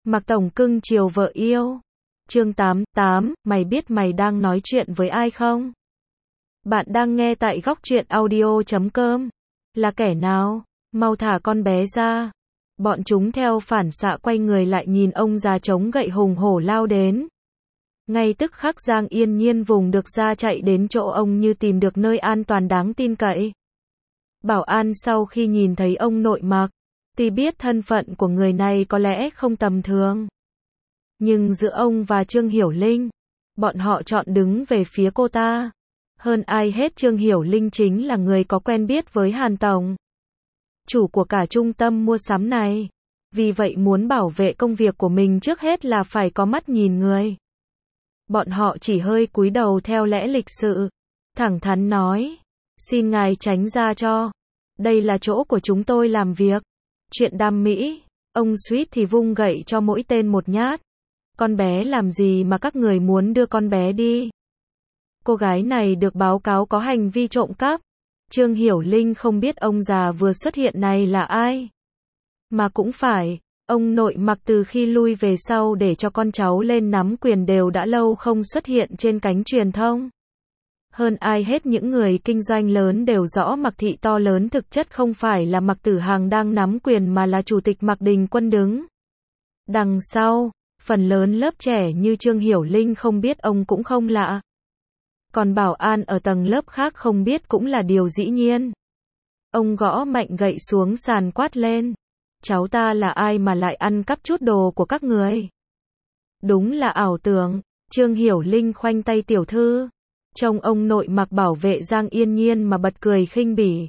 Mạc Tổng cưng chiều vợ yêu. Chương 88, mày biết mày đang nói chuyện với ai không? Bạn đang nghe tại góc truyện audio.com. Là kẻ nào? Mau thả con bé ra. Bọn chúng theo phản xạ quay người lại nhìn ông già chống gậy hùng hổ lao đến. Ngay tức khắc Giang Yên Nhiên vùng được ra chạy đến chỗ ông như tìm được nơi an toàn đáng tin cậy. Bảo an sau khi nhìn thấy ông nội Mạc, thì biết thân phận của người này có lẽ không tầm thường. Nhưng giữa ông và Trương Hiểu Linh, bọn họ chọn đứng về phía cô ta. Hơn ai hết Trương Hiểu Linh chính là người có quen biết với Hàn Tổng, chủ của cả trung tâm mua sắm này. Vì vậy muốn bảo vệ công việc của mình trước hết là phải có mắt nhìn người. Bọn họ chỉ hơi cúi đầu theo lẽ lịch sự, thẳng thắn nói, xin ngài tránh ra cho. Đây là chỗ của chúng tôi làm việc. Chuyện đam mỹ, ông suýt thì vung gậy cho mỗi tên một nhát. Con bé làm gì mà các người muốn đưa con bé đi? Cô gái này được báo cáo có hành vi trộm cắp. Trương Hiểu Linh không biết ông già vừa xuất hiện này là ai. Mà cũng phải, ông nội Mạc từ khi lui về sau để cho con cháu lên nắm quyền đều đã lâu không xuất hiện trên cánh truyền thông. Hơn ai hết những người kinh doanh lớn đều rõ Mạc thị to lớn thực chất không phải là Mạc Tử Hằng đang nắm quyền mà là chủ tịch Mạc Đình Quân đứng đằng sau. Phần lớn lớp trẻ như Trương Hiểu Linh không biết ông cũng không lạ. Còn bảo an ở tầng lớp khác không biết cũng là điều dĩ nhiên. Ông gõ mạnh gậy xuống sàn quát lên. Cháu ta là ai mà lại ăn cắp chút đồ của các người? Đúng là ảo tưởng. Trương Hiểu Linh khoanh tay tiểu thư. Trông ông nội Mạc bảo vệ Giang Yên Nhiên mà bật cười khinh bỉ.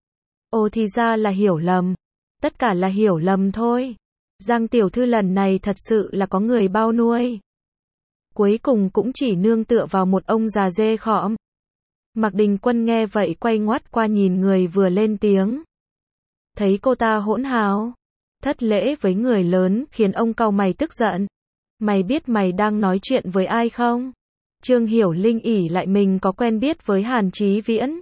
Ồ thì ra là hiểu lầm. Tất cả là hiểu lầm thôi. Giang tiểu thư lần này thật sự là có người bao nuôi. Cuối cùng cũng chỉ nương tựa vào một ông già dê khọm. Mạc Đình Quân nghe vậy quay ngoắt qua nhìn người vừa lên tiếng. Thấy cô ta hỗn hào, thất lễ với người lớn khiến ông cau mày tức giận. Mày biết mày đang nói chuyện với ai không? Trương Hiểu Linh ỷ lại mình có quen biết với Hàn Chí Viễn.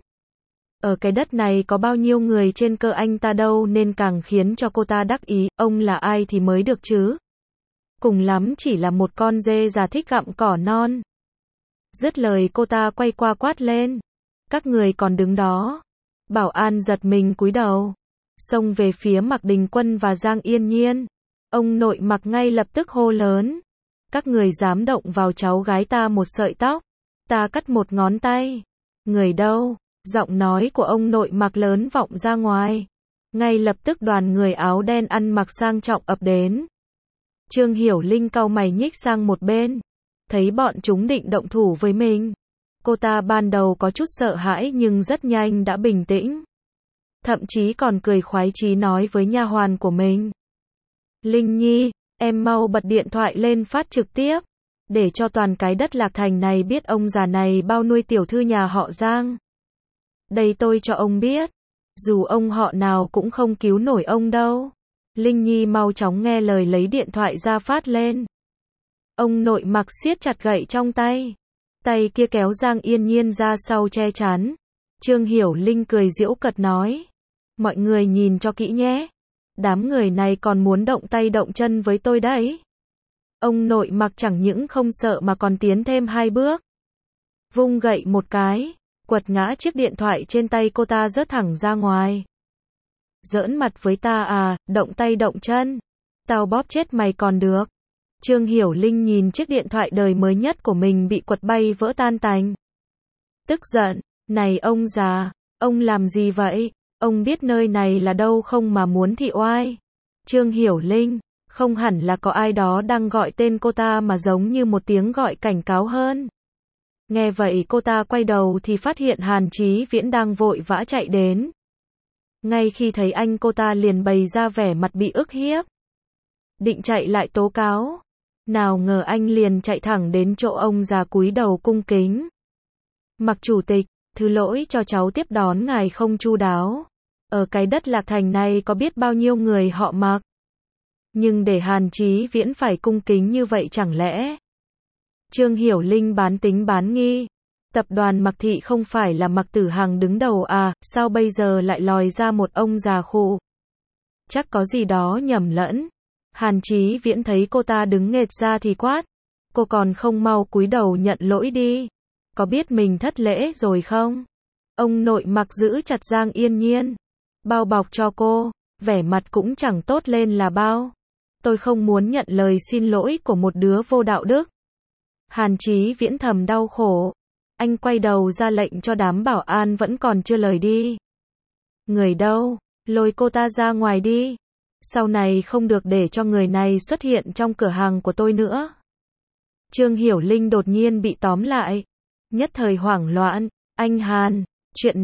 Ở cái đất này có bao nhiêu người trên cơ anh ta đâu nên càng khiến cho cô ta đắc ý, ông là ai thì mới được chứ? Cùng lắm chỉ là một con dê già thích gặm cỏ non. Dứt lời cô ta quay qua quát lên. Các người còn đứng đó. Bảo an giật mình cúi đầu, xông về phía Mạc Đình Quân và Giang Yên Nhiên. Ông nội Mạc ngay lập tức hô lớn. Các người dám động vào cháu gái ta một sợi tóc, ta cắt một ngón tay. Người đâu? Giọng nói của ông nội Mạc lớn vọng ra ngoài. Ngay lập tức đoàn người áo đen ăn mặc sang trọng ập đến. Trương Hiểu Linh cau mày nhích sang một bên. Thấy bọn chúng định động thủ với mình. Cô ta ban đầu có chút sợ hãi nhưng rất nhanh đã bình tĩnh. Thậm chí còn cười khoái chí nói với nha hoàn của mình. Linh Nhi, em mau bật điện thoại lên phát trực tiếp. Để cho toàn cái đất Lạc Thành này biết ông già này bao nuôi tiểu thư nhà họ Giang. Đây tôi cho ông biết. Dù ông họ nào cũng không cứu nổi ông đâu. Linh Nhi mau chóng nghe lời lấy điện thoại ra phát lên. Ông nội Mạc siết chặt gậy trong tay. Tay kia kéo Giang Yên Nhiên ra sau che chắn. Trương Hiểu Linh cười giễu cợt nói. Mọi người nhìn cho kỹ nhé. Đám người này còn muốn động tay động chân với tôi đấy. Ông nội Mạc chẳng những không sợ mà còn tiến thêm 2 bước. Vung gậy một cái, quật ngã chiếc điện thoại trên tay cô ta rớt thẳng ra ngoài. Giỡn mặt với ta à, động tay động chân. Tao bóp chết mày còn được. Trương Hiểu Linh nhìn chiếc điện thoại đời mới nhất của mình bị quật bay vỡ tan tành. Tức giận, này ông già, ông làm gì vậy? Ông biết nơi này là đâu không mà muốn thị oai? Trương Hiểu Linh, không hẳn là có ai đó đang gọi tên cô ta mà giống như một tiếng gọi cảnh cáo hơn. Nghe vậy cô ta quay đầu thì phát hiện Hàn Chí Viễn đang vội vã chạy đến. Ngay khi thấy anh cô ta liền bày ra vẻ mặt bị ức hiếp. Định chạy lại tố cáo. Nào ngờ anh liền chạy thẳng đến chỗ ông già cúi đầu cung kính. Mạc chủ tịch, thứ lỗi cho cháu tiếp đón ngài không chu đáo. Ở cái đất Lạc Thành này có biết bao nhiêu người họ Mạc. Nhưng để Hàn Chí Viễn phải cung kính như vậy chẳng lẽ? Trương Hiểu Linh bán tính bán nghi. Tập đoàn Mạc thị không phải là Mạc Tử Hằng đứng đầu à, sao bây giờ lại lòi ra một ông già khụ? Chắc có gì đó nhầm lẫn. Hàn Chí Viễn thấy cô ta đứng nghệt ra thì quát. Cô còn không mau cúi đầu nhận lỗi đi. Có biết mình thất lễ rồi không? Ông nội mặc giữ chặt Giang Yên Nhiên. Bao bọc cho cô. Vẻ mặt cũng chẳng tốt lên là bao. Tôi không muốn nhận lời xin lỗi của một đứa vô đạo đức. Hàn Chí Viễn thầm đau khổ. Anh quay đầu ra lệnh cho đám bảo an vẫn còn chưa lời đi. Người đâu? Lôi cô ta ra ngoài đi. Sau này không được để cho người này xuất hiện trong cửa hàng của tôi nữa. Trương Hiểu Linh đột nhiên bị tóm lại. Nhất thời hoảng loạn. Anh Hàn, chuyện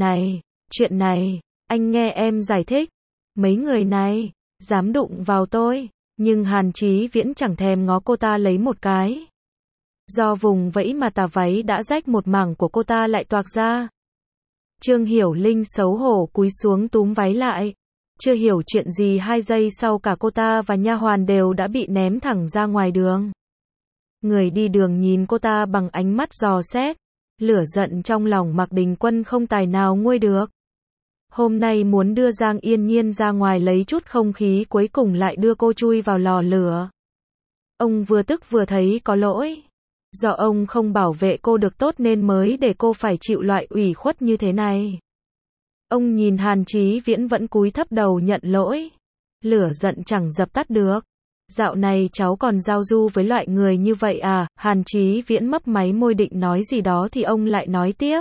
này, anh nghe em giải thích. Mấy người này, dám đụng vào tôi. Nhưng Hàn Chí Viễn chẳng thèm ngó cô ta lấy một cái. Do vùng vẫy mà tà váy đã rách một mảng của cô ta lại toạc ra. Trương Hiểu Linh xấu hổ cúi xuống túm váy lại. Chưa hiểu chuyện gì 2 giây sau cả cô ta và nha hoàn đều đã bị ném thẳng ra ngoài đường. Người đi đường nhìn cô ta bằng ánh mắt dò xét. Lửa giận trong lòng Mạc Đình Quân không tài nào nguôi được. Hôm nay muốn đưa Giang Yên Nhiên ra ngoài lấy chút không khí, cuối cùng lại đưa cô chui vào lò lửa. Ông vừa tức vừa thấy có lỗi. Do ông không bảo vệ cô được tốt nên mới để cô phải chịu loại ủy khuất như thế này. Ông nhìn Hàn Chí Viễn vẫn cúi thấp đầu nhận lỗi. Lửa giận chẳng dập tắt được. Dạo này cháu còn giao du với loại người như vậy à? Hàn Chí Viễn mấp máy môi định nói gì đó thì ông lại nói tiếp.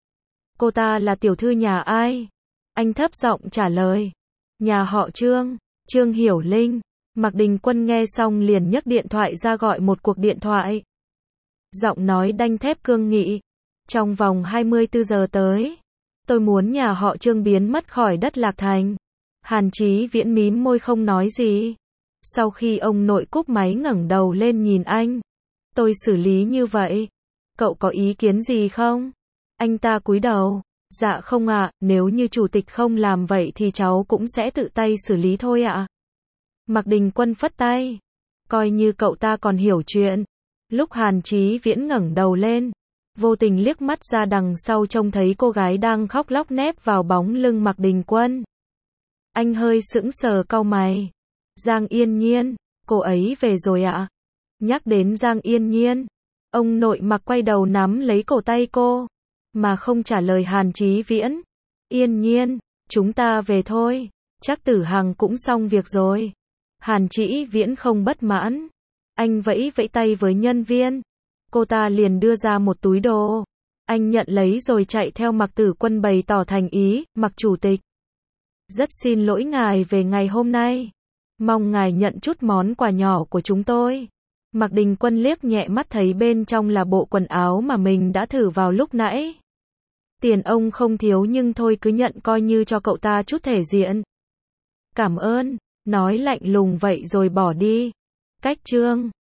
Cô ta là tiểu thư nhà ai? Anh thấp giọng trả lời. Nhà họ Trương, Trương Hiểu Linh. Mạc Đình Quân nghe xong liền nhấc điện thoại ra gọi một cuộc điện thoại. Giọng nói đanh thép cương nghị. Trong vòng 24 giờ tới, tôi muốn nhà họ Trương biến mất khỏi đất Lạc Thành. Hàn Chí Viễn mím môi không nói gì. Sau khi ông nội cúp máy ngẩng đầu lên nhìn anh. Tôi xử lý như vậy. Cậu có ý kiến gì không? Anh ta cúi đầu. Dạ không ạ, nếu như chủ tịch không làm vậy thì cháu cũng sẽ tự tay xử lý thôi ạ. Mạc Đình Quân phất tay. Coi như cậu ta còn hiểu chuyện. Lúc Hàn Chí Viễn ngẩng đầu lên, vô tình liếc mắt ra đằng sau trông thấy cô gái đang khóc lóc nép vào bóng lưng Mạc Đình Quân. Anh hơi sững sờ cau mày. Giang Yên Nhiên, cô ấy về rồi ạ. Nhắc đến Giang Yên Nhiên, ông nội Mạc quay đầu nắm lấy cổ tay cô, mà không trả lời Hàn Chí Viễn. Yên Nhiên, chúng ta về thôi, chắc Tử Hằng cũng xong việc rồi. Hàn Chí Viễn không bất mãn. Anh vẫy vẫy tay với nhân viên. Cô ta liền đưa ra một túi đồ. Anh nhận lấy rồi chạy theo Mạc Tử Quân bày tỏ thành ý. Mạc chủ tịch, rất xin lỗi ngài về ngày hôm nay. Mong ngài nhận chút món quà nhỏ của chúng tôi. Mạc Đình Quân liếc nhẹ mắt thấy bên trong là bộ quần áo mà mình đã thử vào lúc nãy. Tiền ông không thiếu nhưng thôi cứ nhận coi như cho cậu ta chút thể diện. Cảm ơn, nói lạnh lùng vậy rồi bỏ đi. Cách Trương